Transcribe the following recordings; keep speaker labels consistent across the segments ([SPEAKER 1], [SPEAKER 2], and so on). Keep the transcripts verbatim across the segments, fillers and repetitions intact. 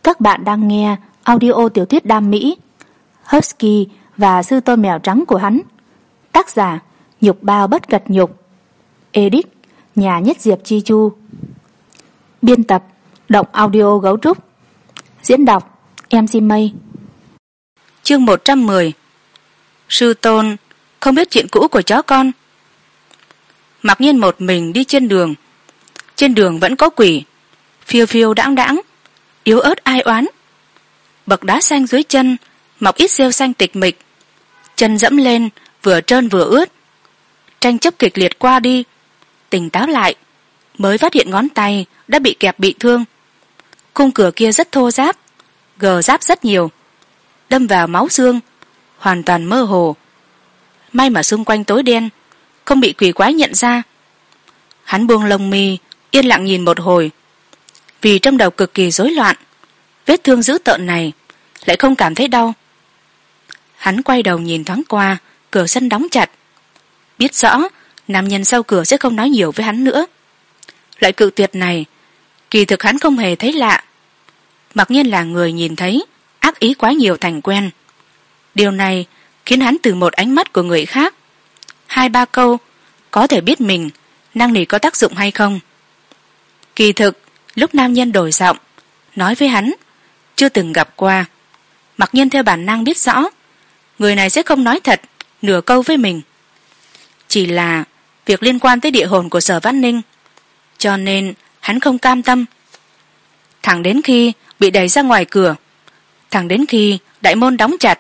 [SPEAKER 1] Các bạn đang nghe audio tiểu thuyết đam mỹ Husky và sư tôn mèo trắng của hắn. Tác giả Nhục Bao Bất Cật Nhục. Edit Nhà Nhất Diệp Chi Chu. Biên tập Động Audio Gấu Trúc. Diễn đọc em xê Mây.
[SPEAKER 2] Chương một trăm mười. Sư tôn không biết chuyện cũ của chó con. Mặc nhiên một mình đi trên đường. Trên đường vẫn có quỷ phiêu phiêu đãng đãng, yếu ớt ai oán. Bậc đá xanh dưới chân mọc ít rêu xanh tịch mịch, chân dẫm lên vừa trơn vừa ướt. Tranh chấp kịch liệt qua đi, tỉnh táo lại mới phát hiện ngón tay đã bị kẹp bị thương. Khung cửa kia rất thô ráp, gờ ráp rất nhiều, đâm vào máu xương, hoàn toàn mơ hồ. May mà xung quanh tối đen, không bị quỷ quái nhận ra. Hắn buông lông mi, yên lặng nhìn một hồi, vì trong đầu cực kỳ rối loạn. Vết thương dữ tợn này lại không cảm thấy đau. Hắn quay đầu nhìn thoáng qua, cửa sân đóng chặt, biết rõ nam nhân sau cửa sẽ không nói nhiều với hắn nữa. Loại cự tuyệt này kỳ thực hắn không hề thấy lạ. Mặc nhiên là người nhìn thấy ác ý quá nhiều thành quen. Điều này khiến hắn từ một ánh mắt của người khác, hai ba câu, có thể biết mình năng nỉ có tác dụng hay không. Kỳ thực lúc nam nhân đổi giọng nói với hắn chưa từng gặp qua, Mặc nhiên theo bản năng biết rõ người này sẽ không nói thật nửa câu với mình. Chỉ là việc liên quan tới địa hồn của Sở Văn Ninh, cho nên hắn không cam tâm. Thẳng đến khi bị đẩy ra ngoài cửa, thẳng đến khi đại môn đóng chặt.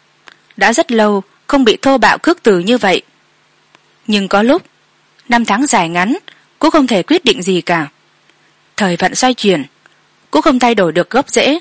[SPEAKER 2] Đã rất lâu không bị thô bạo khước từ như vậy. Nhưng có lúc năm tháng dài ngắn cũng không thể quyết định gì cả. Thời vận xoay chuyển cũng không thay đổi được gốc rễ.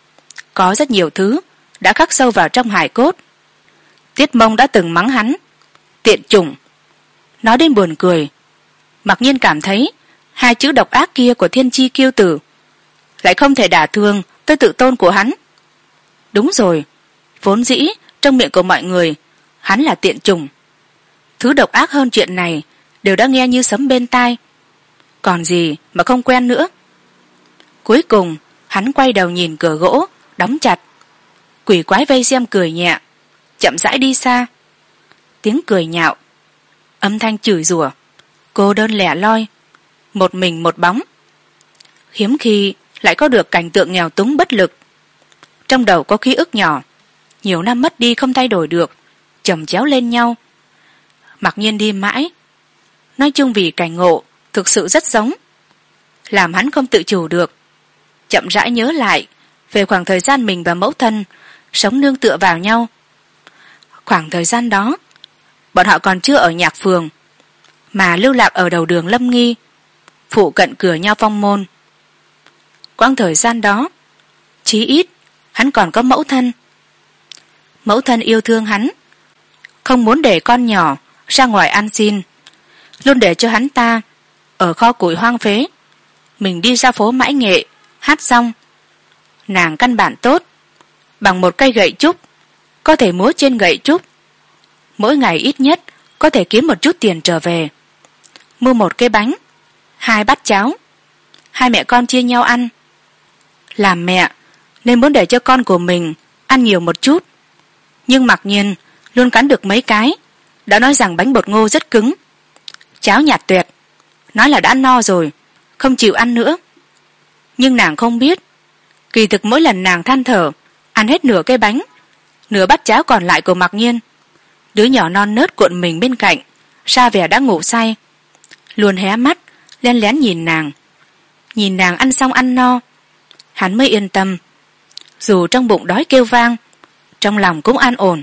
[SPEAKER 2] Có rất nhiều thứ đã khắc sâu vào trong hải cốt. Tiết Mông đã từng mắng hắn tiện chủng. Nói đến buồn cười, Mặc nhiên cảm thấy hai chữ độc ác kia của thiên chi kiêu tử lại không thể đả thương tới tự tôn của hắn. Đúng rồi, vốn dĩ trong miệng của mọi người hắn là tiện chủng. Thứ độc ác hơn chuyện này đều đã nghe như sấm bên tai, còn gì mà không quen nữa. Cuối cùng hắn quay đầu nhìn cửa gỗ đóng chặt. Quỷ quái vây xem cười nhẹ, chậm rãi đi xa. Tiếng cười nhạo, âm thanh chửi rủa, cô đơn lẻ loi, một mình một bóng. Hiếm khi lại có được cảnh tượng nghèo túng bất lực. Trong đầu có ký ức nhỏ nhiều năm mất đi không thay đổi được, chồng chéo lên nhau. Mặc nhiên đi mãi, nói chung vì cảnh ngộ thực sự rất giống, làm hắn không tự chủ được chậm rãi nhớ lại về khoảng thời gian mình và mẫu thân sống nương tựa vào nhau. Khoảng thời gian đó bọn họ còn chưa ở nhạc phường, mà lưu lạc ở đầu đường Lâm Nghi, phụ cận cửa Nho Phong môn. Quãng thời gian đó chí ít hắn còn có mẫu thân. Mẫu thân yêu thương hắn, không muốn để con nhỏ ra ngoài ăn xin, luôn để cho hắn ta ở kho củi hoang phế, mình đi ra phố Mãi Nghệ hát xong. Nàng căn bản tốt, bằng một cây gậy trúc có thể múa trên gậy trúc, mỗi ngày ít nhất có thể kiếm một chút tiền trở về, mua một cái bánh, hai bát cháo, hai mẹ con chia nhau ăn. Làm mẹ nên muốn để cho con của mình ăn nhiều một chút, nhưng Mặc nhiên luôn cắn được mấy cái, đã nói rằng bánh bột ngô rất cứng, cháo nhạt tuyệt, nói là đã no rồi, không chịu ăn nữa. Nhưng nàng không biết, kỳ thực mỗi lần nàng than thở ăn hết nửa cái bánh, nửa bát cháo còn lại của Mặc nhiên, đứa nhỏ non nớt cuộn mình bên cạnh ra vẻ đã ngủ say, luôn hé mắt len lén nhìn nàng. Nhìn nàng ăn xong ăn no, hắn mới yên tâm, dù trong bụng đói kêu vang, trong lòng cũng an ổn.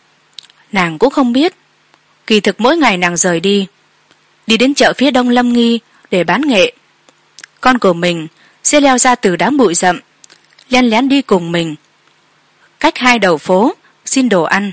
[SPEAKER 2] Nàng cũng không biết, kỳ thực mỗi ngày nàng rời đi đi đến chợ phía đông Lâm Nghi để bán nghệ, con của mình sẽ leo ra từ đám bụi rậm, len lén đi cùng mình, cách hai đầu phố xin đồ ăn.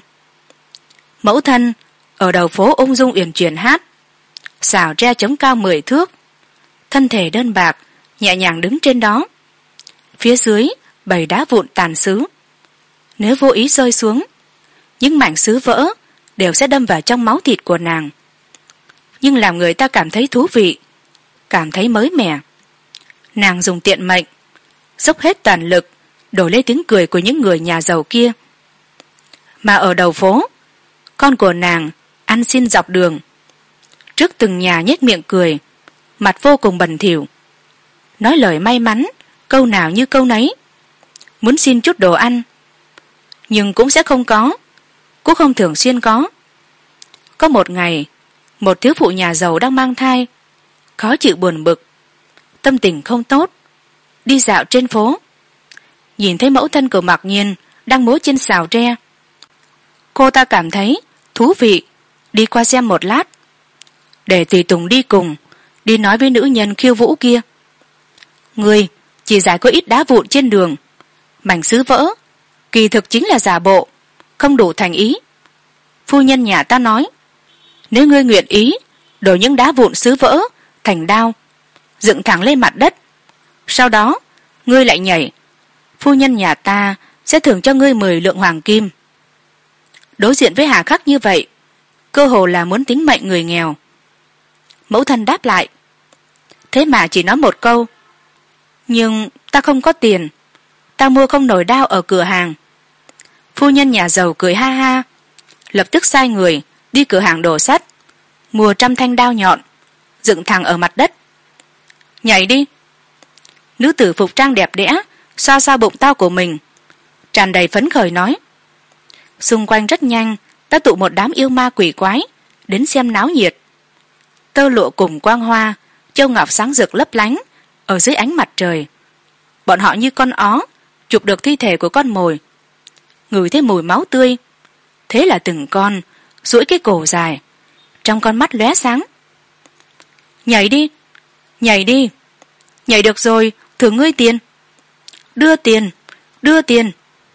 [SPEAKER 2] Mẫu thân ở đầu phố ung dung uyển chuyển hát, xào tre trống cao mười thước, thân thể đơn bạc nhẹ nhàng đứng trên đó. Phía dưới bầy đá vụn tàn sứ, nếu vô ý rơi xuống, những mảnh sứ vỡ đều sẽ đâm vào trong máu thịt của nàng. Nhưng làm người ta cảm thấy thú vị, cảm thấy mới mẻ. Nàng dùng tiện mệnh, dốc hết toàn lực đổi lấy tiếng cười của những người nhà giàu kia. Mà ở đầu phố, con của nàng ăn xin dọc đường, trước từng nhà nhếch miệng cười, mặt vô cùng bẩn thỉu, nói lời may mắn câu nào như câu nấy, muốn xin chút đồ ăn, nhưng cũng sẽ không có, cũng không thường xuyên có. Có một ngày, một thiếu phụ nhà giàu đang mang thai, khó chịu buồn bực, tâm tình không tốt, đi dạo trên phố, nhìn thấy mẫu thân của Mạc Nhiên đang múa trên sào tre. Cô ta cảm thấy thú vị, đi qua xem một lát, để tùy tùng đi cùng, đi nói với nữ nhân khiêu vũ kia: người chỉ giải có ít đá vụn trên đường, mảnh sứ vỡ, kỳ thực chính là giả bộ, không đủ thành ý. Phu nhân nhà ta nói, nếu ngươi nguyện ý đổi những đá vụn sứ vỡ thành đao, dựng thẳng lên mặt đất, sau đó ngươi lại nhảy, phu nhân nhà ta sẽ thưởng cho ngươi mười lượng hoàng kim. Đối diện với hà khắc như vậy, cơ hồ là muốn tính mệnh người nghèo. Mẫu thân đáp lại: thế mà chỉ nói một câu, nhưng ta không có tiền, ta mua không nổi đao ở cửa hàng. Phu nhân nhà giàu cười ha ha, lập tức sai người đi cửa hàng đồ sắt, mua trăm thanh đao nhọn, dựng thẳng ở mặt đất. Nhảy đi. Nữ tử phục trang đẹp đẽ xoa xoa bụng tao của mình, tràn đầy phấn khởi nói. Xung quanh rất nhanh đã tụ một đám yêu ma quỷ quái đến xem náo nhiệt. Tơ lụa cùng quang hoa, châu ngọc sáng rực lấp lánh ở dưới ánh mặt trời. Bọn họ như con ó chụp được thi thể của con mồi, ngửi thấy mùi máu tươi, thế là từng con duỗi cái cổ dài, trong con mắt lóe sáng. Nhảy đi, nhảy đi, nhảy được rồi thưởng ngươi tiền. Đưa tiền, đưa tiền.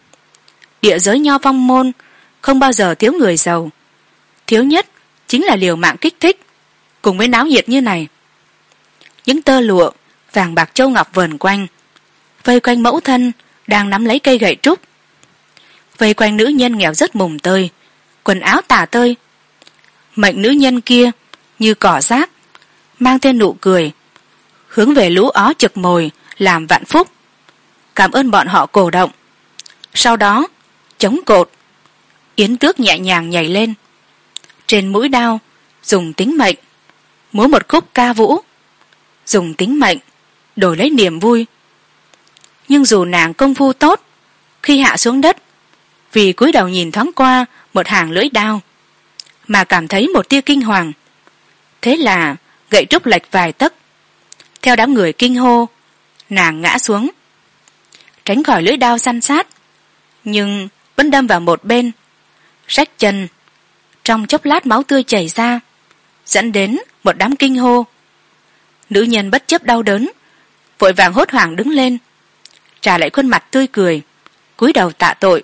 [SPEAKER 2] Địa giới nho phong môn không bao giờ thiếu người giàu, thiếu nhất chính là liều mạng kích thích, cùng với náo nhiệt như này. Những tơ lụa vàng bạc châu ngọc vờn quanh, vây quanh mẫu thân đang nắm lấy cây gậy trúc, vây quanh nữ nhân nghèo rất mùng tơi, quần áo tả tơi. Mệnh nữ nhân kia như cỏ rác, mang tên nụ cười, hướng về lũ ó trực mồi làm vạn phúc, cảm ơn bọn họ cổ động. Sau đó chống cột, yến tước nhẹ nhàng nhảy lên, trên mũi đao dùng tính mệnh múa một khúc ca vũ, dùng tính mệnh đổi lấy niềm vui. Nhưng dù nàng công phu tốt, khi hạ xuống đất, vì cúi đầu nhìn thoáng qua một hàng lưỡi đao mà cảm thấy một tia kinh hoàng, thế là gậy trúc lệch vài tấc, theo đám người kinh hô, nàng ngã xuống, tránh khỏi lưỡi đao săn sát, nhưng vẫn đâm vào một bên, rách chân. Trong chốc lát máu tươi chảy ra, dẫn đến một đám kinh hô. Nữ nhân bất chấp đau đớn, vội vàng hốt hoảng đứng lên, trả lại khuôn mặt tươi cười, cúi đầu tạ tội.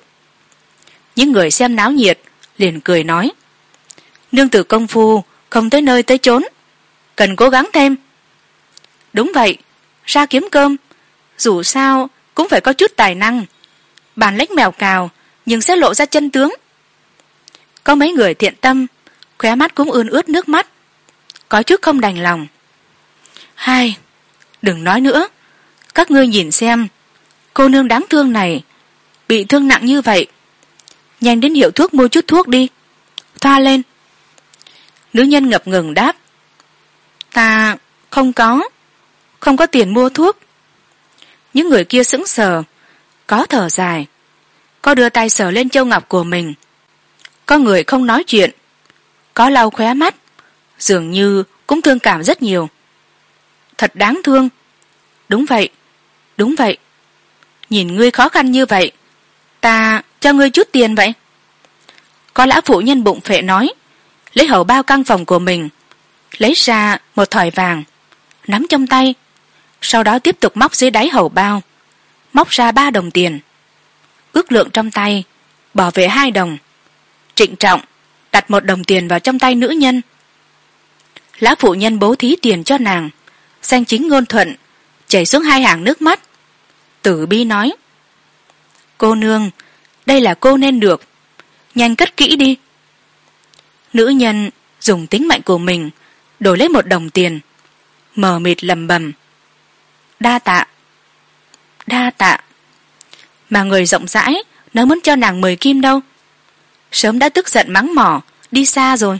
[SPEAKER 2] Những người xem náo nhiệt liền cười nói: nương tử công phu không tới nơi tới chốn, cần cố gắng thêm. Đúng vậy, ra kiếm cơm, dù sao cũng phải có chút tài năng, bản lĩnh mèo cào nhưng sẽ lộ ra chân tướng. Có mấy người thiện tâm, khóe mắt cũng ươn ướt nước mắt, có chút không đành lòng. Hai, đừng nói nữa, các ngươi nhìn xem, cô nương đáng thương này bị thương nặng như vậy, nhanh đến hiệu thuốc mua chút thuốc đi, thoa lên. Nữ nhân ngập ngừng đáp: ta không có, không có tiền mua thuốc. Những người kia sững sờ, có thở dài, có đưa tay sờ lên châu ngọc của mình, có người không nói chuyện, có lau khóe mắt, dường như cũng thương cảm rất nhiều. Thật đáng thương. Đúng vậy, đúng vậy, nhìn ngươi khó khăn như vậy, ta cho ngươi chút tiền vậy. Có lão phụ nhân bụng phệ nói, lấy hầu bao căn phòng của mình, lấy ra một thỏi vàng, nắm trong tay, sau đó tiếp tục móc dưới đáy hầu bao, móc ra ba đồng tiền, ước lượng trong tay, bỏ về hai đồng, trịnh trọng đặt một đồng tiền vào trong tay nữ nhân. Lão phụ nhân bố thí tiền cho nàng, danh chính ngôn thuận chảy xuống hai hàng nước mắt, tử bi nói: cô nương, đây là cô nên được, nhanh cất kỹ đi. Nữ nhân dùng tính mạnh của mình đổi lấy một đồng tiền, mờ mịt lầm bầm: đa tạ, đa tạ. mà người rộng rãi nó muốn cho nàng mười kim đâu, sớm đã tức giận mắng mỏ đi xa rồi.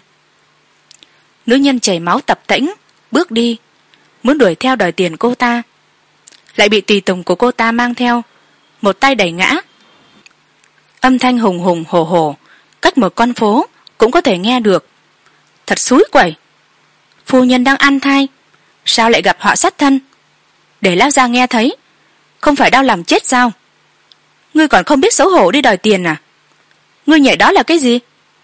[SPEAKER 2] Nữ nhân chảy máu tập tễnh bước đi, muốn đuổi theo đòi tiền cô ta, lại bị tùy tùng của cô ta mang theo, một tay đẩy ngã. Âm thanh hùng hùng hổ hổ cách một con phố cũng có thể nghe được. Thật xúi quẩy, phu nhân đang ăn thai sao lại gặp họa sát thân, để lão gia nghe thấy không phải đau lòng chết sao? Ngươi còn không biết xấu hổ đi đòi tiền à? Ngươi nhảy đó là cái gì?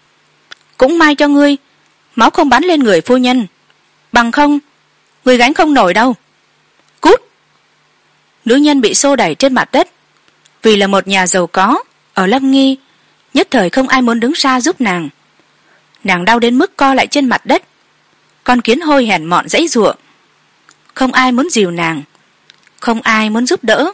[SPEAKER 2] Cũng may cho ngươi máu không bắn lên người phu nhân, bằng không ngươi gánh không nổi đâu. Cút! Nữ nhân bị xô đẩy trên mặt đất. Vì là một nhà giàu có ở Lâm Nghi, nhất thời không ai muốn đứng ra giúp nàng. Nàng đau đến mức co lại trên mặt đất, con kiến hôi hèn mọn giãy giụa. Không ai muốn dìu nàng, không ai muốn giúp đỡ.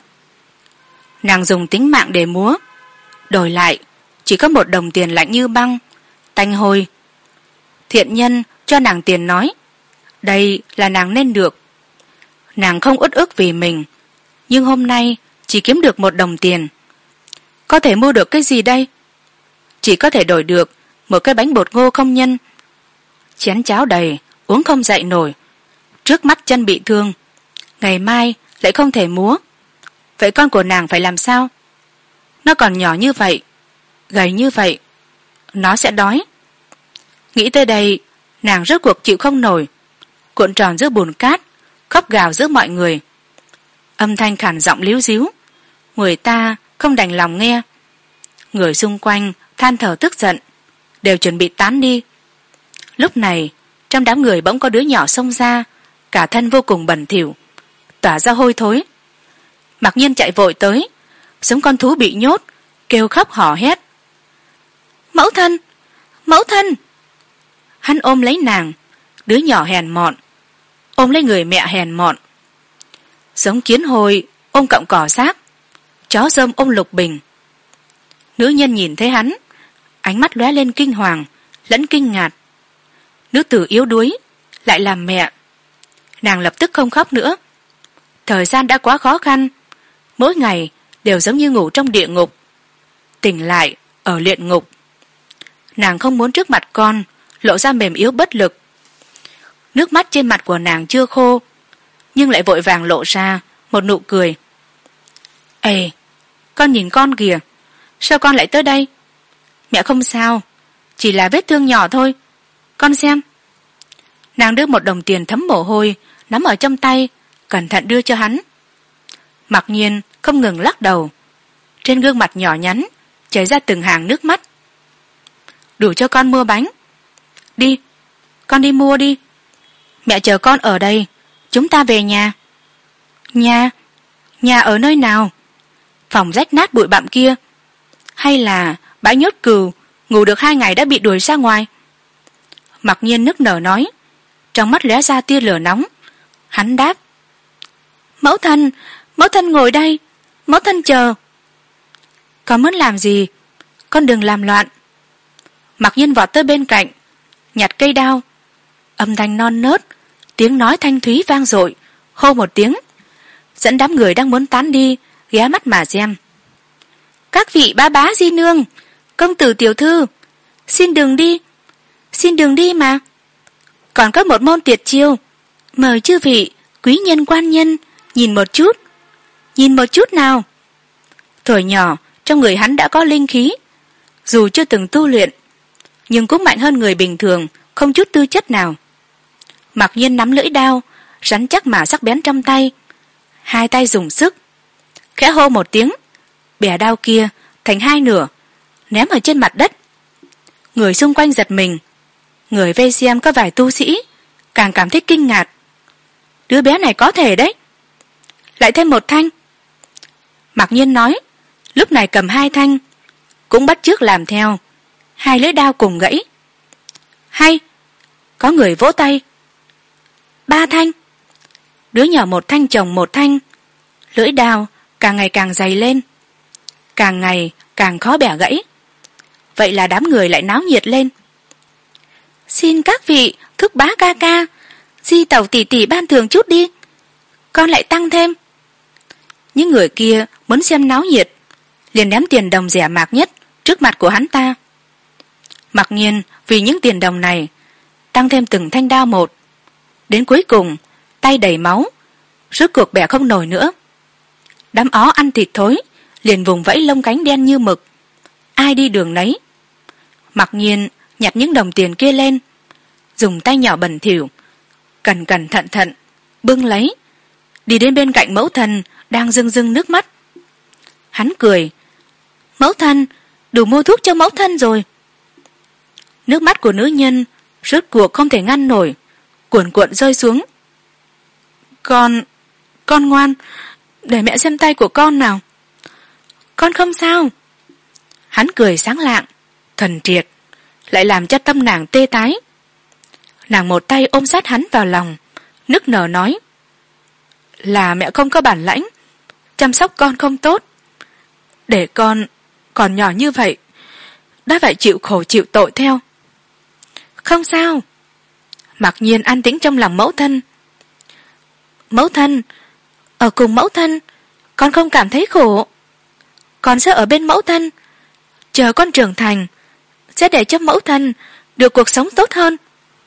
[SPEAKER 2] Nàng dùng tính mạng để múa, đổi lại chỉ có một đồng tiền lạnh như băng, tanh hôi. Thiện nhân cho nàng tiền nói đây là nàng nên được. Nàng không uất ức vì mình, nhưng hôm nay chỉ kiếm được một đồng tiền, có thể mua được cái gì đây? Chỉ có thể đổi được một cái bánh bột ngô không nhân. Chén cháo đầy uống không dậy nổi, trước mắt chân bị thương, ngày mai lại không thể múa. Vậy con của nàng phải làm sao? Nó còn nhỏ như vậy, gầy như vậy, nó sẽ đói. Nghĩ tới đây, nàng rốt cuộc chịu không nổi, cuộn tròn giữa bùn cát, khóc gào giữa mọi người. Âm thanh khản giọng líu ríu, người ta không đành lòng nghe. Người xung quanh than thở tức giận, đều chuẩn bị tán đi. Lúc này trong đám người bỗng có đứa nhỏ xông ra, cả thân vô cùng bẩn thỉu, tỏa ra hôi thối. Mặc nhiên chạy vội tới, giống con thú bị nhốt, kêu khóc hò hét. Mẫu thân! Mẫu thân! Hắn ôm lấy nàng, đứa nhỏ hèn mọn ôm lấy người mẹ hèn mọn. Giống kiến hồi ôm cọng cỏ xác, chó rơm ôm lục bình. Nữ nhân nhìn thấy hắn, ánh mắt lóe lên kinh hoàng lẫn kinh ngạc. Nữ tử yếu đuối lại làm mẹ, nàng lập tức không khóc nữa. Thời gian đã quá khó khăn, mỗi ngày đều giống như ngủ trong địa ngục, tỉnh lại ở luyện ngục. Nàng không muốn trước mặt con lộ ra mềm yếu bất lực. Nước mắt trên mặt của nàng chưa khô, nhưng lại vội vàng lộ ra một nụ cười. Ê, con nhìn con kìa, sao con lại tới đây? Mẹ không sao, chỉ là vết thương nhỏ thôi, con xem. Nàng đưa một đồng tiền thấm mồ hôi nắm ở trong tay, cẩn thận đưa cho hắn. Mặc nhiên không ngừng lắc đầu, trên gương mặt nhỏ nhắn chảy ra từng hàng nước mắt. Đủ cho con mua bánh. Đi, con đi mua đi, mẹ chờ con ở đây, chúng ta về nhà. Nhà? Nhà ở nơi nào? Phòng rách nát bụi bặm kia, hay là bãi nhốt cừu ngủ được hai ngày đã bị đuổi ra ngoài? Mặc nhiên nức nở nói, trong mắt lóe ra tia lửa nóng. Hắn đáp, mẫu thân, mẫu thân ngồi đây, mẫu thân chờ. Con muốn làm gì? Con đừng làm loạn. Mặc nhiên vọt tới bên cạnh, nhặt cây đao. Âm thanh non nớt, tiếng nói thanh thúy vang dội, hô một tiếng, dẫn đám người đang muốn tán đi ghé mắt mà xem. Các vị bá bá di nương, công tử tiểu thư, xin đừng đi, xin đừng đi mà. Còn có một môn tuyệt chiêu, mời chư vị quý nhân quan nhân nhìn một chút. Nhìn một chút nào. Tuổi nhỏ trong người hắn đã có linh khí, dù chưa từng tu luyện, nhưng cũng mạnh hơn người bình thường không chút tư chất nào. Mặc nhiên nắm lưỡi đao rắn chắc mà sắc bén trong tay, hai tay dùng sức, khẽ hô một tiếng, bẻ đao kia thành hai nửa, ném ở trên mặt đất. Người xung quanh giật mình, người vây xem có vài tu sĩ càng cảm thấy kinh ngạc. Đứa bé này có thể đấy. Lại thêm một thanh. Mặc nhiên nói, lúc này cầm hai thanh, cũng bắt chước làm theo, hai lưỡi đao cùng gãy. Hay! Có người vỗ tay. Ba thanh. Đứa nhỏ một thanh chồng một thanh, lưỡi đao càng ngày càng dày lên, càng ngày càng khó bẻ gãy. Vậy là đám người lại náo nhiệt lên. Xin các vị thúc bá ca ca, di tẩu tỷ tỷ ban thưởng chút đi, con lại tăng thêm. Những người kia muốn xem náo nhiệt, liền ném tiền đồng rẻ mạt nhất trước mặt của hắn ta. Mặc nhiên vì những tiền đồng này tăng thêm từng thanh đao một, đến cuối cùng tay đầy máu, rốt cuộc bẻ không nổi nữa. Đám ó ăn thịt thối liền vùng vẫy lông cánh đen như mực, ai đi đường nấy. Mặc nhiên nhặt những đồng tiền kia lên, dùng tay nhỏ bẩn thỉu cẩn cẩn thận thận bưng lấy, đi đến bên cạnh mẫu thân đang rưng rưng nước mắt. Hắn cười: mẫu thân, đủ mua thuốc cho mẫu thân rồi. Nước mắt của nữ nhân rốt cuộc không thể ngăn nổi, cuồn cuộn rơi xuống. Con con ngoan, để mẹ xem tay của con nào. Con không sao. Hắn cười sáng lạng thuần triệt, lại làm cho tâm nàng tê tái. Nàng một tay ôm sát hắn vào lòng, nức nở nói: là mẹ không có bản lãnh, chăm sóc con không tốt, để con còn nhỏ như vậy đã phải chịu khổ chịu tội theo. Không sao. Mặc nhiên an tĩnh trong lòng mẫu thân. Mẫu thân, ở cùng mẫu thân con không cảm thấy khổ. Con sẽ ở bên mẫu thân, chờ con trưởng thành sẽ để cho mẫu thân được cuộc sống tốt hơn.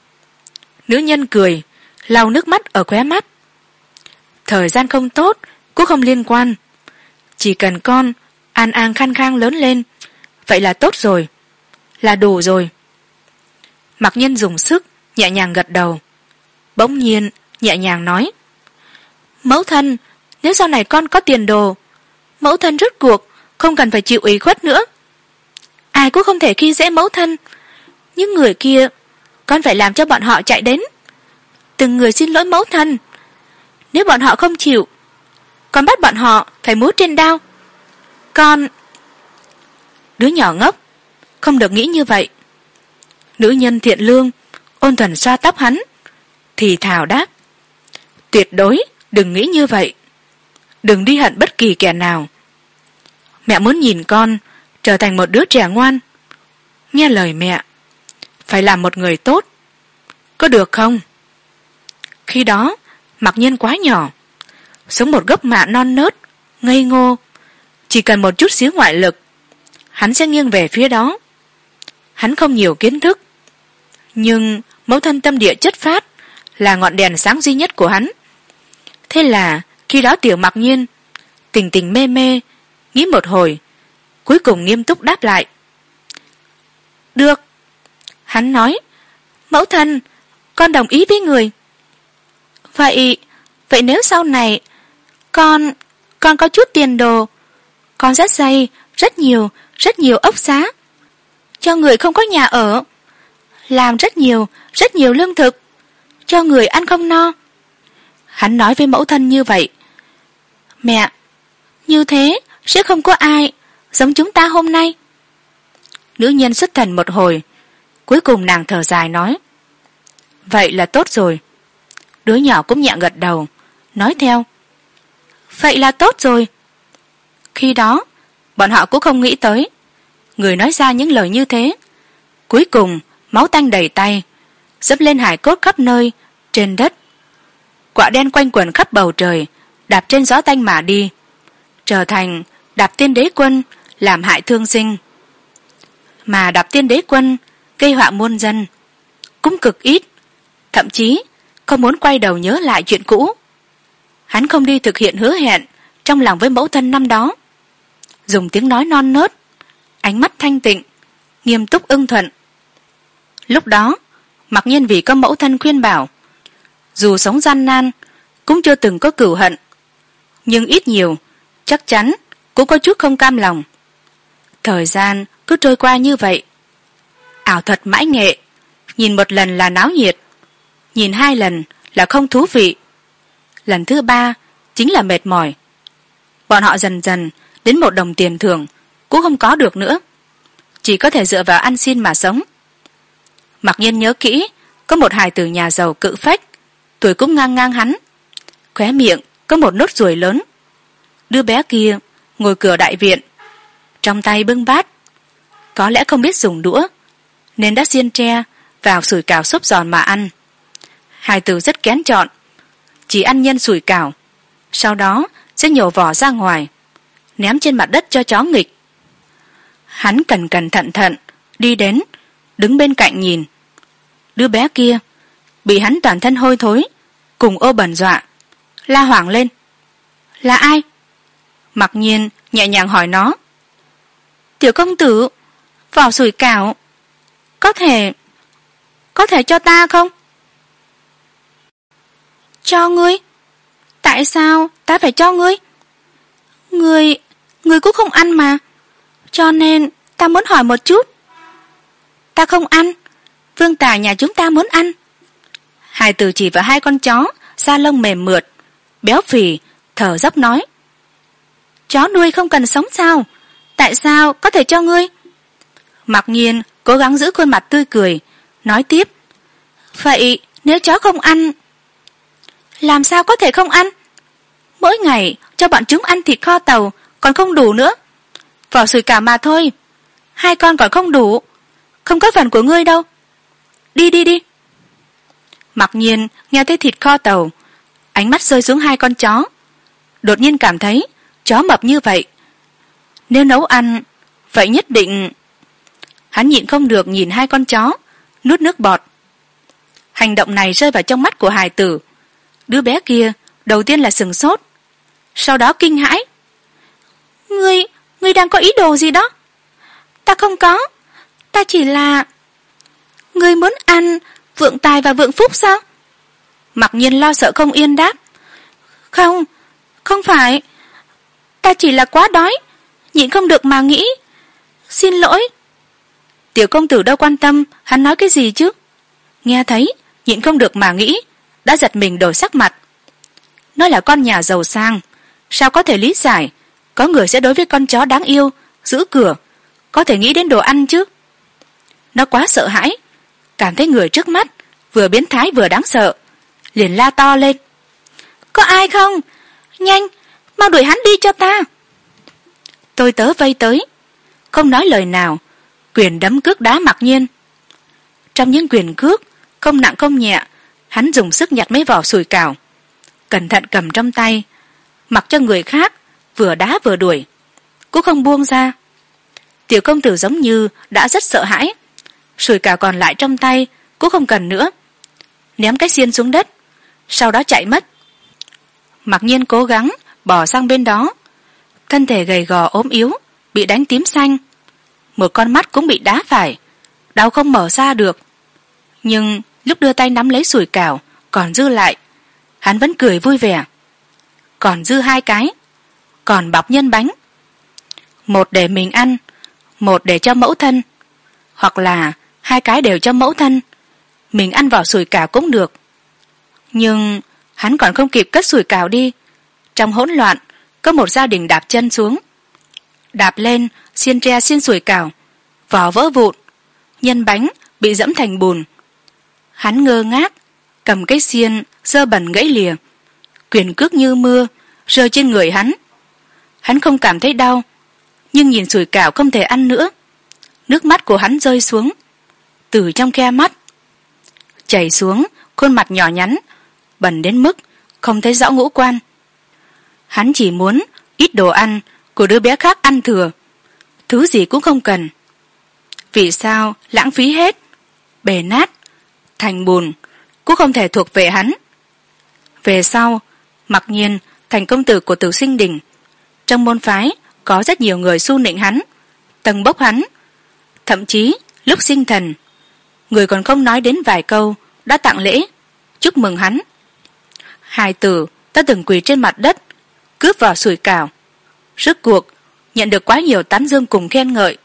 [SPEAKER 2] Nữ nhân cười, lau nước mắt ở khóe mắt. Thời gian không tốt cũng không liên quan, chỉ cần con an an khang khang lớn lên, vậy là tốt rồi, là đủ rồi. Mặc nhiên dùng sức nhẹ nhàng gật đầu, bỗng nhiên nhẹ nhàng nói: mẫu thân, nếu sau này con có tiền đồ, mẫu thân rốt cuộc không cần phải chịu ủy khuất nữa. Ai cũng không thể khi dễ mẫu thân. Những người kia con phải làm cho bọn họ chạy đến, từng người xin lỗi mẫu thân. Nếu bọn họ không chịu, con bắt bọn họ phải múa trên đao. Con... Đứa nhỏ ngốc, không được nghĩ như vậy. Nữ nhân thiện lương ôn thuần xoa tóc hắn, thì thào đáp: tuyệt đối đừng nghĩ như vậy, đừng đi hận bất kỳ kẻ nào. Mẹ muốn nhìn con trở thành một đứa trẻ ngoan, nghe lời mẹ, phải làm một người tốt, có được không? Khi đó Mặc nhiên quá nhỏ, sống một gốc mạ non nớt ngây ngô, chỉ cần một chút xíu ngoại lực hắn sẽ nghiêng về phía đó. Hắn không nhiều kiến thức, nhưng mẫu thân tâm địa chất phát là ngọn đèn sáng duy nhất của hắn. Thế là khi đó tiểu Mặc nhiên tình tình mê mê nghĩ một hồi, cuối cùng nghiêm túc đáp lại: được. Hắn nói: mẫu thân, con đồng ý với người. Vậy vậy nếu sau này con con có chút tiền đồ, con sẽ xây rất nhiều rất nhiều ốc xá cho người không có nhà ở, làm rất nhiều rất nhiều lương thực cho người ăn không no. Hắn nói với mẫu thân như vậy: mẹ, như thế sẽ không có ai giống chúng ta hôm nay. Nữ nhân xuất thần một hồi, cuối cùng nàng thở dài nói: vậy là tốt rồi. Đứa nhỏ cũng nhẹ gật đầu, nói theo: vậy là tốt rồi. Khi đó bọn họ cũng không nghĩ tới người nói ra những lời như thế, cuối cùng máu tanh đầy tay, dẫm lên hài cốt khắp nơi trên đất. Quả đen quanh quẩn khắp bầu trời, đạp trên gió tanh mà đi, trở thành đạp tiên đế quân làm hại thương sinh. Mà đạp tiên đế quân gây họa muôn dân cũng cực ít, thậm chí không muốn quay đầu nhớ lại chuyện cũ. Hắn không đi thực hiện hứa hẹn trong lòng với mẫu thân năm đó, dùng tiếng nói non nớt, ánh mắt thanh tịnh, nghiêm túc ưng thuận. Lúc đó Mặc nhiên vì có mẫu thân khuyên bảo, dù sống gian nan cũng chưa từng có cửu hận, nhưng ít nhiều chắc chắn cũng có chút không cam lòng. Thời gian cứ trôi qua như vậy, ảo thuật mãi nghệ, nhìn một lần là náo nhiệt, nhìn hai lần là không thú vị, lần thứ ba chính là mệt mỏi. Bọn họ dần dần đến một đồng tiền thưởng cũng không có được nữa, chỉ có thể dựa vào ăn xin mà sống. Mặc nhiên nhớ kỹ, có một hài tử nhà giàu cự phách, tuổi cũng ngang ngang hắn, khóe miệng có một nốt ruồi lớn. Đứa bé kia ngồi cửa đại viện, trong tay bưng bát, có lẽ không biết dùng đũa nên đã xiên tre vào sủi cảo xốp giòn mà ăn. Hài tử rất kén chọn, chỉ ăn nhân sủi cảo, sau đó sẽ nhổ vỏ ra ngoài, ném trên mặt đất cho chó nghịch. Hắn cẩn cẩn thận thận đi đến, đứng bên cạnh nhìn. Đứa bé kia bị hắn toàn thân hôi thối cùng ô bẩn dọa, la hoảng lên. Là ai? Mặc nhiên nhẹ nhàng hỏi nó. Tiểu công tử, vỏ sủi cảo, có thể có thể cho ta không? Cho ngươi? Tại sao ta phải cho ngươi? Ngươi ngươi cũng không ăn mà, cho nên ta muốn hỏi một chút. Ta không ăn, vương tả nhà chúng ta muốn ăn. Hải tử chỉ vào hai con chó da lông mềm mượt, béo phì, thở dốc nói. Chó nuôi không cần sống sao? Tại sao có thể cho ngươi? Mặc nhiên cố gắng giữ khuôn mặt tươi cười, nói tiếp. Vậy nếu chó không ăn? Làm sao có thể không ăn? Mỗi ngày cho bọn chúng ăn thịt kho tàu còn không đủ nữa. Vỏ sủi cảo mà thôi, hai con còn không đủ, không có phần của ngươi đâu. Đi đi đi. Mặc nhiên nghe thấy thịt kho tàu, ánh mắt rơi xuống hai con chó, đột nhiên cảm thấy chó mập như vậy, nếu nấu ăn vậy nhất định. Hắn nhịn không được nhìn hai con chó nuốt nước bọt. Hành động này rơi vào trong mắt của hài tử. Đứa bé kia đầu tiên là sửng sốt, sau đó kinh hãi. Ngươi ngươi đang có ý đồ gì đó? Ta không có, ta chỉ là... Ngươi muốn ăn vượng tài và vượng phúc sao? Mặc nhiên lo sợ không yên đáp. Không, không phải, ta chỉ là quá đói, nhịn không được mà nghĩ. Xin lỗi. Tiểu công tử đâu quan tâm hắn nói cái gì chứ. Nghe thấy nhịn không được mà nghĩ, đã giật mình đổi sắc mặt. Nó là con nhà giàu sang, sao có thể lý giải có người sẽ đối với con chó đáng yêu giữ cửa có thể nghĩ đến đồ ăn chứ. Nó quá sợ hãi, cảm thấy người trước mắt vừa biến thái vừa đáng sợ, liền la to lên. Có ai không? Nhanh, mau đuổi hắn đi cho ta. Tôi tớ vây tới, không nói lời nào, quyền đấm cước đá Mặc nhiên. Trong những quyền cước không nặng không nhẹ, hắn dùng sức nhặt mấy vỏ sủi cảo, cẩn thận cầm trong tay, mặc cho người khác vừa đá vừa đuổi, cũng không buông ra. Tiểu công tử giống như đã rất sợ hãi, sủi cảo còn lại trong tay cũng không cần nữa, ném cái xiên xuống đất, sau đó chạy mất. Mặc nhiên cố gắng bò sang bên đó, thân thể gầy gò ốm yếu, bị đánh tím xanh, một con mắt cũng bị đá phải, đau không mở ra được. Nhưng lúc đưa tay nắm lấy sủi cảo còn dư lại, hắn vẫn cười vui vẻ. Còn dư hai cái, còn bọc nhân bánh, một để mình ăn, một để cho mẫu thân, hoặc là hai cái đều cho mẫu thân, mình ăn vỏ sủi cảo cũng được. Nhưng hắn còn không kịp cất sủi cảo đi, trong hỗn loạn có một gia đình đạp chân xuống, đạp lên xiên tre xiên sủi cảo, vỏ vỡ vụn, nhân bánh bị dẫm thành bùn. Hắn ngơ ngác cầm cái xiên dơ bẩn gãy lìa, quyền cước như mưa rơi trên người hắn. Hắn không cảm thấy đau, nhưng nhìn sủi cảo không thể ăn nữa, nước mắt của hắn rơi xuống từ trong khe mắt, chảy xuống khuôn mặt nhỏ nhắn bẩn đến mức không thấy rõ ngũ quan. Hắn chỉ muốn ít đồ ăn của đứa bé khác ăn thừa, thứ gì cũng không cần. Vì sao lãng phí hết, bể nát thành bùn cũng không thể thuộc về hắn. Về sau Mặc nhiên thành công tử của Tử Sinh Đình, trong môn phái có rất nhiều người su nịnh hắn, tầng bốc hắn, thậm chí lúc sinh thần người còn không nói đến vài câu đã tặng lễ chúc mừng hắn. Hài tử ta từng quỳ trên mặt đất cướp vào sủi cảo, rốt cuộc nhận được quá nhiều tán dương cùng khen ngợi.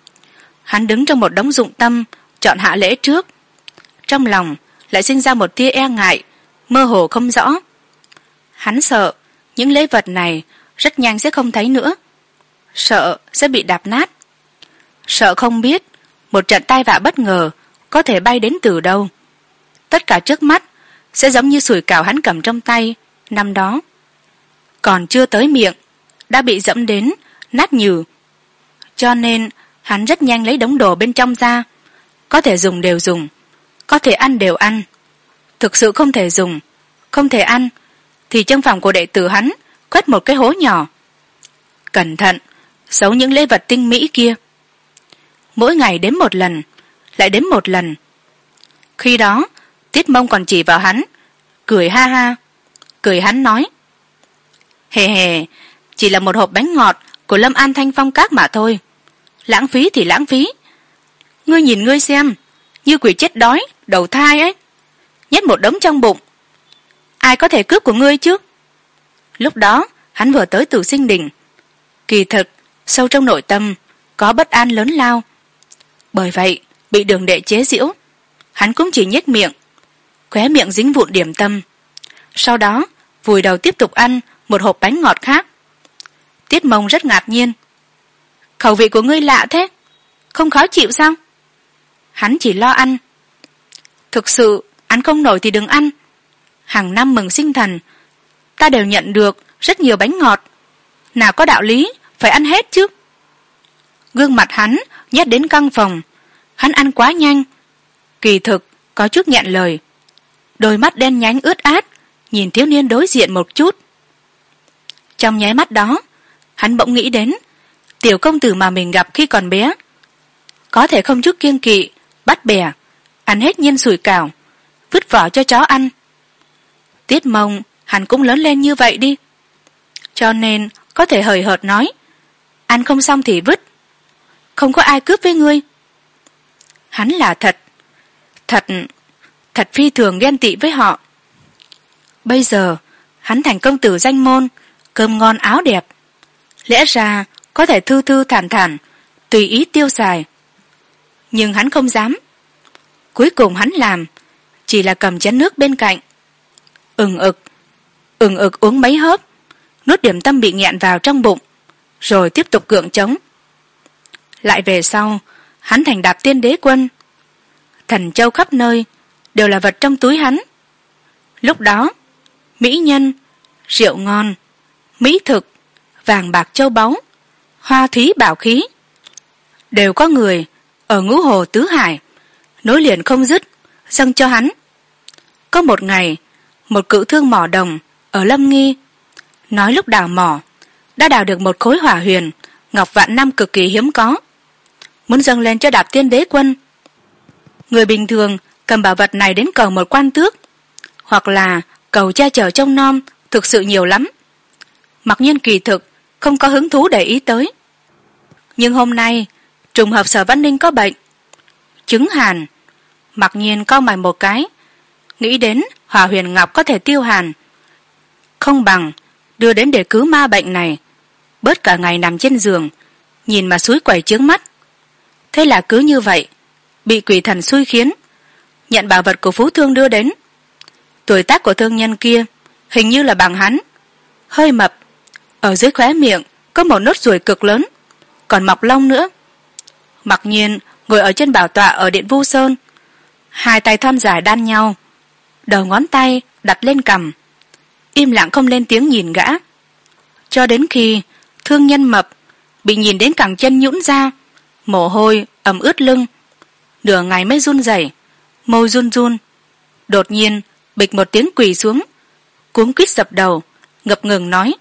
[SPEAKER 2] Hắn đứng trong một đống dụng tâm chọn hạ lễ trước, trong lòng lại sinh ra một tia e ngại mơ hồ không rõ. Hắn sợ những lễ vật này rất nhanh sẽ không thấy nữa, sợ sẽ bị đạp nát, sợ không biết một trận tai vạ bất ngờ có thể bay đến từ đâu. Tất cả trước mắt sẽ giống như sủi cảo hắn cầm trong tay năm đó, còn chưa tới miệng đã bị dẫm đến nát nhừ. Cho nên hắn rất nhanh lấy đống đồ bên trong ra, có thể dùng đều dùng, có thể ăn đều ăn. Thực sự không thể dùng, không thể ăn thì trong phòng của đệ tử hắn khoét một cái hố nhỏ, cẩn thận giấu những lễ vật tinh mỹ kia. mỗi ngày đếm một lần, lại đếm một lần. Khi đó Tiết Mông còn chỉ vào hắn, cười ha ha. Cười hắn nói: hề hề, chỉ là một hộp bánh ngọt của Lâm An Thanh Phong Các mà thôi. Lãng phí thì lãng phí. Ngươi nhìn ngươi xem, như quỷ chết đói đầu thai ấy, nhét một đống trong bụng, ai có thể cướp của ngươi chứ? Lúc đó hắn vừa tới Tử Sinh Đỉnh, kỳ thực sâu trong nội tâm có bất an lớn lao. Bởi vậy bị Đường đệ chế giễu, hắn cũng chỉ nhếch miệng, khóe miệng dính vụn điểm tâm, sau đó vùi đầu tiếp tục ăn một hộp bánh ngọt khác. Tiết Mông rất ngạc nhiên: khẩu vị của ngươi lạ thế, không khó chịu sao? Hắn chỉ lo ăn. Thực sự ăn không nổi thì đừng ăn. Hàng năm mừng sinh thần ta đều nhận được rất nhiều bánh ngọt, nào có đạo lý phải ăn hết chứ. Gương mặt hắn nhét đến căng phồng. Hắn ăn quá nhanh, kỳ thực có chút nghẹn lời. Đôi mắt đen nhánh ướt át nhìn thiếu niên đối diện một chút. Trong nháy mắt đó hắn bỗng nghĩ đến tiểu công tử mà mình gặp khi còn bé, có thể không chút kiêng kỵ bắt bẻ ăn hết nhiên sủi cảo, vứt vỏ cho chó ăn. Tiết Mông hắn cũng lớn lên như vậy đi, cho nên có thể hời hợt nói ăn không xong thì vứt, không có ai cướp với ngươi. Hắn là thật thật thật phi thường ghen tị với họ. Bây giờ hắn thành công tử danh môn, cơm ngon áo đẹp, lẽ ra có thể thư thư thản thản tùy ý tiêu xài, nhưng hắn không dám. Cuối cùng hắn làm chỉ là cầm chén nước bên cạnh, ừng ực ừng ực uống mấy hớp, nuốt điểm tâm bị nghẹn vào trong bụng, rồi tiếp tục gượng chống. Lại về sau hắn thành Đạp Tiên Đế Quân, thần châu khắp nơi đều là vật trong túi hắn. Lúc đó mỹ nhân, rượu ngon, mỹ thực, vàng bạc châu báu, hoa thúy bảo khí đều có người ở ngũ hồ tứ hải nối liền không dứt dâng cho hắn. Có một ngày, một cự thương mỏ đồng ở Lâm Nghi nói lúc đào mỏ đã đào được một khối hỏa huyền ngọc vạn năm cực kỳ hiếm có, muốn dâng lên cho Đạp Tiên Đế Quân. Người bình thường cầm bảo vật này đến cầu một quan tước, hoặc là cầu che chở trông nom, thực sự nhiều lắm. Mặc nhiên kỳ thực không có hứng thú để ý tới. Nhưng hôm nay trùng hợp Sở Văn Ninh có bệnh chứng hàn, Mặc nhiên cau mày một cái, nghĩ đến hỏa huyền ngọc có thể tiêu hàn, không bằng đưa đến để cứu ma bệnh này, bớt cả ngày nằm trên giường nhìn mà xúi quẩy chướng mắt. Thế là cứ như vậy bị quỷ thần xui khiến, nhận bảo vật của phú thương đưa đến. Tuổi tác của thương nhân kia hình như là bằng hắn, hơi mập, ở dưới khóe miệng có một nốt ruồi cực lớn, còn mọc lông nữa. Mặc nhiên ngồi ở trên bảo tọa ở Điện Vu Sơn, hai tay thon dài đan nhau, đầu ngón tay đặt lên cằm, im lặng không lên tiếng nhìn gã, cho đến khi thương nhân mập bị nhìn đến cẳng chân nhũn ra, mồ hôi ẩm ướt lưng, nửa ngày mới run rẩy, môi run run, đột nhiên bịch một tiếng quỳ xuống, cuống quýt dập đầu, ngập ngừng nói: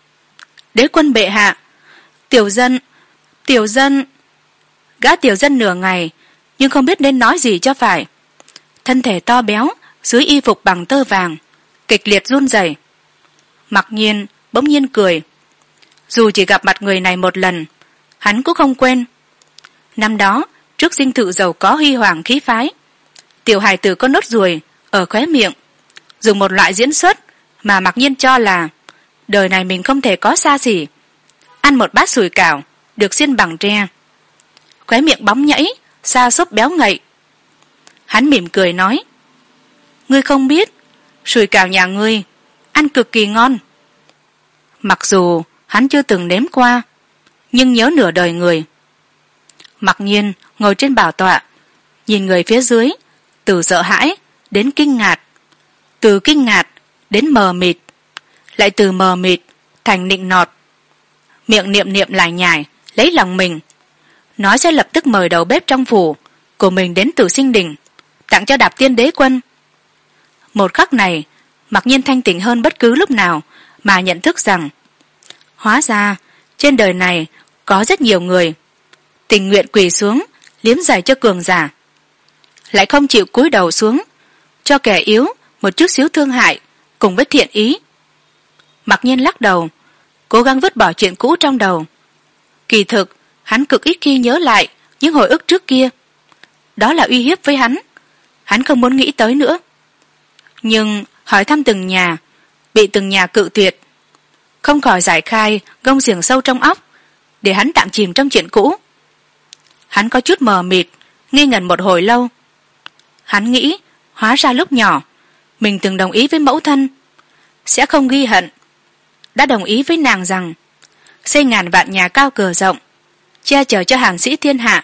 [SPEAKER 2] Đế quân bệ hạ, tiểu dân tiểu dân Gã tiểu dân nửa ngày nhưng không biết nên nói gì cho phải. Thân thể to béo dưới y phục bằng tơ vàng kịch liệt run rẩy. Mặc nhiên bỗng nhiên cười. Dù chỉ gặp mặt người này một lần, hắn cũng không quên. Năm đó trước dinh thự giàu có huy hoàng khí phái, tiểu hài tử có nốt ruồi ở khóe miệng, dùng một loại diễn xuất mà Mặc nhiên cho là đời này mình không thể có xa xỉ, ăn một bát sủi cảo được xiên bằng tre, khóe miệng bóng nhẫy, sa súp béo ngậy. Hắn mỉm cười nói: Ngươi không biết, sủi cảo nhà ngươi ăn cực kỳ ngon. Mặc dù hắn chưa từng nếm qua, nhưng nhớ nửa đời người. Mặc nhiên ngồi trên bảo tọa, nhìn người phía dưới, từ sợ hãi đến kinh ngạc, từ kinh ngạc đến mờ mịt, lại từ mờ mịt thành nịnh nọt, miệng niệm niệm lải nhải lấy lòng mình, nói sẽ lập tức mời đầu bếp trong phủ của mình đến Tử Sinh Đỉnh tặng cho Đạp Tiên Đế Quân. Một khắc này Mặc nhiên thanh tỉnh hơn bất cứ lúc nào, mà nhận thức rằng hóa ra trên đời này có rất nhiều người tình nguyện quỳ xuống liếm giày cho cường giả, lại không chịu cúi đầu xuống cho kẻ yếu một chút xíu thương hại cùng với thiện ý. Mặc nhiên lắc đầu, cố gắng vứt bỏ chuyện cũ trong đầu. Kỳ thực hắn cực ít khi nhớ lại những hồi ức trước kia, đó là uy hiếp với hắn, hắn không muốn nghĩ tới nữa. Nhưng hỏi thăm từng nhà, bị từng nhà cự tuyệt, không khỏi giải khai gông xiềng sâu trong óc, để hắn tạm chìm trong chuyện cũ. Hắn có chút mờ mịt, nghi ngần một hồi lâu. Hắn nghĩ hóa ra lúc nhỏ mình từng đồng ý với mẫu thân sẽ không ghi hận, đã đồng ý với nàng rằng xây ngàn vạn nhà cao cửa rộng, che chở cho hàng sĩ thiên hạ.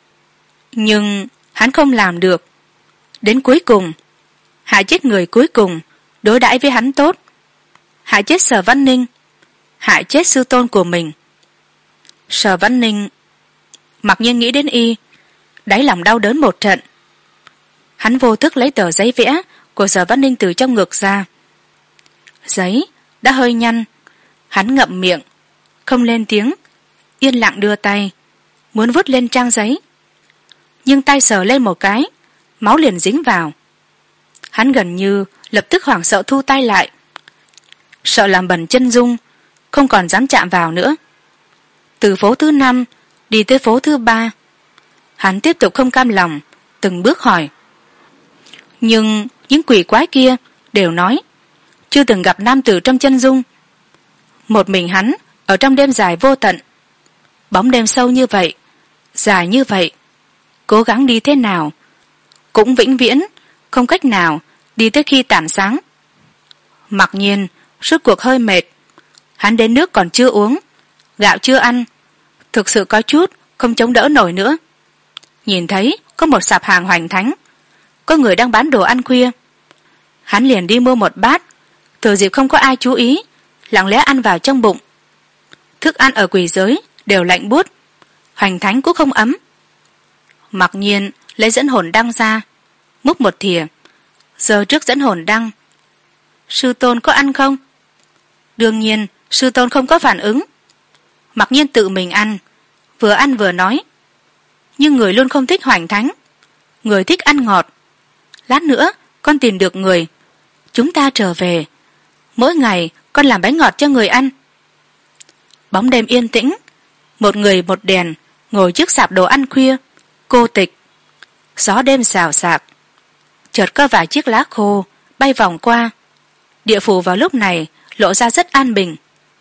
[SPEAKER 2] Nhưng hắn không làm được. Đến cuối cùng, hại chết người cuối cùng đối đãi với hắn tốt, hại chết Sở Văn Ninh, hại chết sư tôn của mình. Sở Văn Ninh. Mặc nhiên nghĩ đến y, đáy lòng đau đớn một trận. Hắn vô thức lấy tờ giấy vẽ của Sở Văn Ninh từ trong ngực ra. Giấy đã hơi nhăn, hắn ngậm miệng, không lên tiếng, yên lặng đưa tay muốn vứt lên trang giấy, nhưng tay sờ lên một cái, máu liền dính vào. Hắn gần như lập tức hoảng sợ thu tay lại, sợ làm bẩn chân dung, không còn dám chạm vào nữa. Từ phố thứ năm đi tới phố thứ ba, hắn tiếp tục không cam lòng, từng bước hỏi. Nhưng những quỷ quái kia đều nói chưa từng gặp nam tử trong chân dung. Một mình hắn ở trong đêm dài vô tận, bóng đêm sâu như vậy, dài như vậy, cố gắng đi thế nào cũng vĩnh viễn không cách nào đi tới khi tản sáng. Mặc nhiên rốt cuộc hơi mệt, hắn đến nước còn chưa uống, gạo chưa ăn, thực sự có chút không chống đỡ nổi nữa. Nhìn thấy có một sạp hàng Hoành Thánh, có người đang bán đồ ăn khuya, hắn liền đi mua một bát, thừa dịp không có ai chú ý, lặng lẽ ăn vào trong bụng. Thức ăn ở quỷ giới đều lạnh buốt, Hoành Thánh cũng không ấm. Mặc nhiên lấy dẫn hồn đăng ra, múc một thìa, giơ trước dẫn hồn đăng. Sư tôn có ăn không? Đương nhiên sư tôn không có phản ứng. Mặc nhiên tự mình ăn, vừa ăn vừa nói. Nhưng người luôn không thích Hoành Thánh, người thích ăn ngọt. Lát nữa con tìm được người, chúng ta trở về, mỗi ngày con làm bánh ngọt cho người ăn. Bóng đêm yên tĩnh, một người một đèn ngồi trước sạp đồ ăn khuya, cô tịch. Gió đêm xào xạc, chợt có vài chiếc lá khô bay vòng qua. Địa phủ vào lúc này lộ ra rất an bình.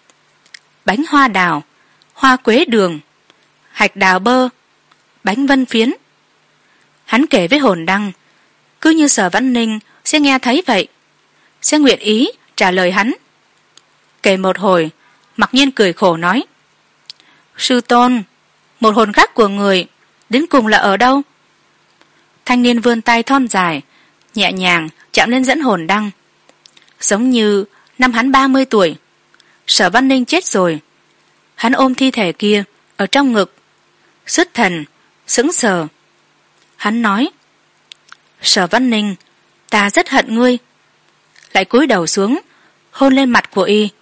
[SPEAKER 2] Bánh hoa đào, hoa quế đường, hạch đào bơ, bánh vân phiến. Hắn kể với hồn đăng, cứ như Sở Văn Ninh sẽ nghe thấy vậy, sẽ nguyện ý trả lời hắn. Kể một hồi, Mặc nhiên cười khổ nói. Sư tôn, một hồn khác của người đến cùng là ở đâu? Thanh niên vươn tay thon dài, nhẹ nhàng chạm lên dẫn hồn đăng. Giống như năm hắn ba mươi tuổi, Sở Văn Ninh chết rồi. Hắn ôm thi thể kia ở trong ngực, xuất thần, sững sờ. Hắn nói, Sở Văn Ninh, ta rất hận ngươi. Lại cúi đầu xuống, hôn lên mặt của y.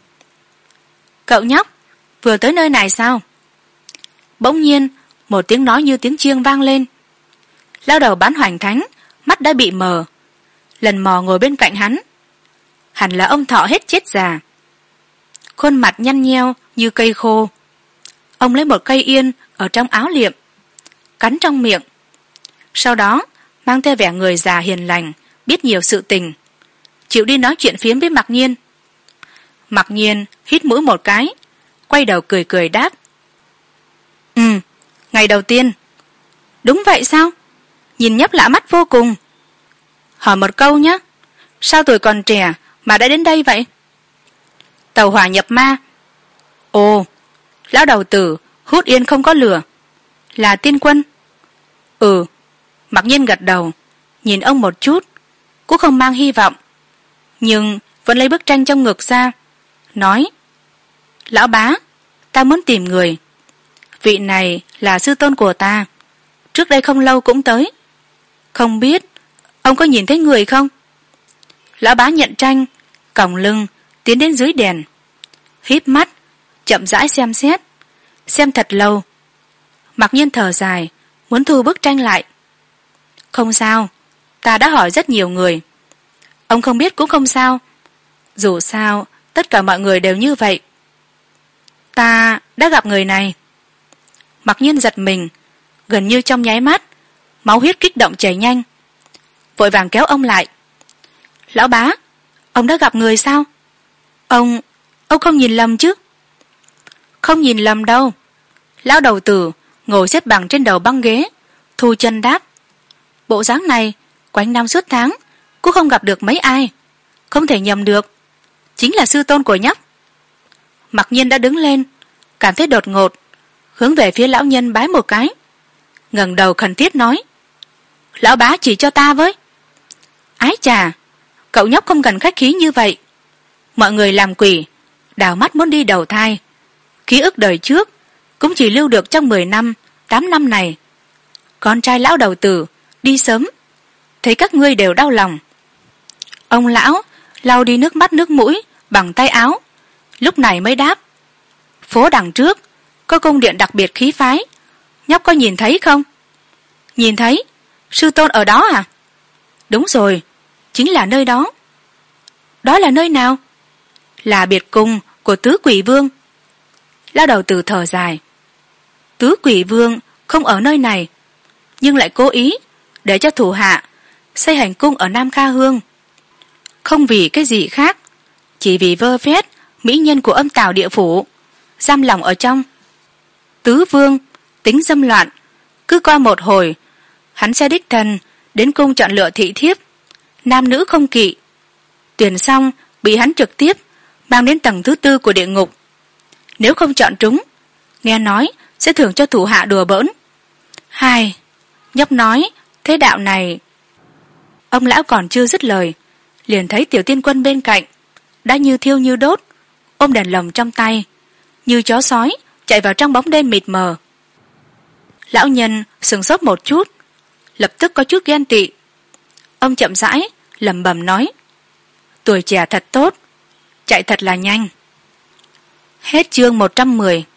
[SPEAKER 2] Cậu nhóc, vừa tới nơi này sao? Bỗng nhiên một tiếng nói như tiếng chiêng vang lên. Lao đầu bán Hoành Thánh mắt đã bị mờ, lần mò ngồi bên cạnh hắn. Hẳn là ông thọ hết chết già, khuôn mặt nhăn nheo như cây khô. Ông lấy một cây yên ở trong áo liệm, cắn trong miệng, sau đó mang theo vẻ người già hiền lành, biết nhiều sự tình, chịu đi nói chuyện phiếm với Mặc Nhiên. Mặc Nhiên hít mũi một cái, quay đầu cười cười đáp. Ừ, ngày đầu tiên. Đúng vậy sao? Nhìn nhóc lạ mắt vô cùng. Hỏi một câu nhé, sao tuổi còn trẻ mà đã đến đây vậy? Tàu hỏa nhập ma. Ồ, lão đầu tử hút yên không có lửa, là tiên quân. Ừ. Mặc Nhiên gật đầu, nhìn ông một chút, cũng không mang hy vọng, nhưng vẫn lấy bức tranh trong ngực ra, nói. Lão bá, ta muốn tìm người. Vị này là sư tôn của ta, trước đây không lâu cũng tới. Không biết ông có nhìn thấy người không? Lão bá nhận tranh, còng lưng tiến đến dưới đèn, híp mắt chậm rãi xem xét, xem thật lâu. Mặc Nhiên thở dài, muốn thu bức tranh lại. Không sao, ta đã hỏi rất nhiều người. Ông không biết cũng không sao, dù sao tất cả mọi người đều như vậy. Ta đã gặp người này. Mặc nhiên giật mình, gần như trong nháy mắt máu huyết kích động chảy nhanh, vội vàng kéo ông lại. Lão bá, ông đã gặp người sao? Ông, ông không nhìn lầm chứ? Không nhìn lầm đâu. Lão đầu tử ngồi xếp bằng trên đầu băng ghế, thu chân đáp. Bộ dáng này quanh năm suốt tháng cũng không gặp được mấy ai, không thể nhầm được. Chính là sư tôn của nhóc. Mặc nhiên đã đứng lên, cảm thấy đột ngột, hướng về phía lão nhân bái một cái, ngẩng đầu khẩn thiết nói: Lão bá chỉ cho ta với. Ái chà, cậu nhóc không cần khách khí như vậy. Mọi người làm quỷ đào mắt muốn đi đầu thai, ký ức đời trước cũng chỉ lưu được trong mười năm tám năm này. Con trai lão đầu tử đi sớm, thấy các ngươi đều đau lòng. Ông lão lau đi nước mắt nước mũi bằng tay áo, lúc này mới đáp: Phố đằng trước có cung điện đặc biệt khí phái, nhóc có nhìn thấy không? Nhìn thấy. Sư tôn ở đó à? Đúng rồi, chính là nơi đó. Đó là nơi nào? Là biệt cung của tứ quỷ vương. Lão đầu tử thở dài. Tứ quỷ vương không ở nơi này, nhưng lại cố ý để cho thủ hạ xây hành cung ở Nam Kha Hương. Không vì cái gì khác, chỉ vì vơ vét mỹ nhân của âm tào địa phủ, giam lòng ở trong. Tứ vương tính dâm loạn, cứ qua một hồi hắn sẽ đích thân đến cung chọn lựa thị thiếp, nam nữ không kỵ. Tuyển xong bị hắn trực tiếp mang đến tầng thứ tư của địa ngục. Nếu không chọn trúng, nghe nói sẽ thưởng cho thủ hạ đùa bỡn. Hai, nhóc nói thế đạo này. Ông lão còn chưa dứt lời, liền thấy tiểu tiên quân bên cạnh đã như thiêu như đốt, ôm đèn lồng trong tay, như chó sói chạy vào trong bóng đêm mịt mờ. Lão nhân sửng sốt một chút, lập tức có chút ghen tị. Ông chậm rãi lẩm bẩm nói: Tuổi trẻ thật tốt, chạy thật là nhanh. Hết chương một trăm mười.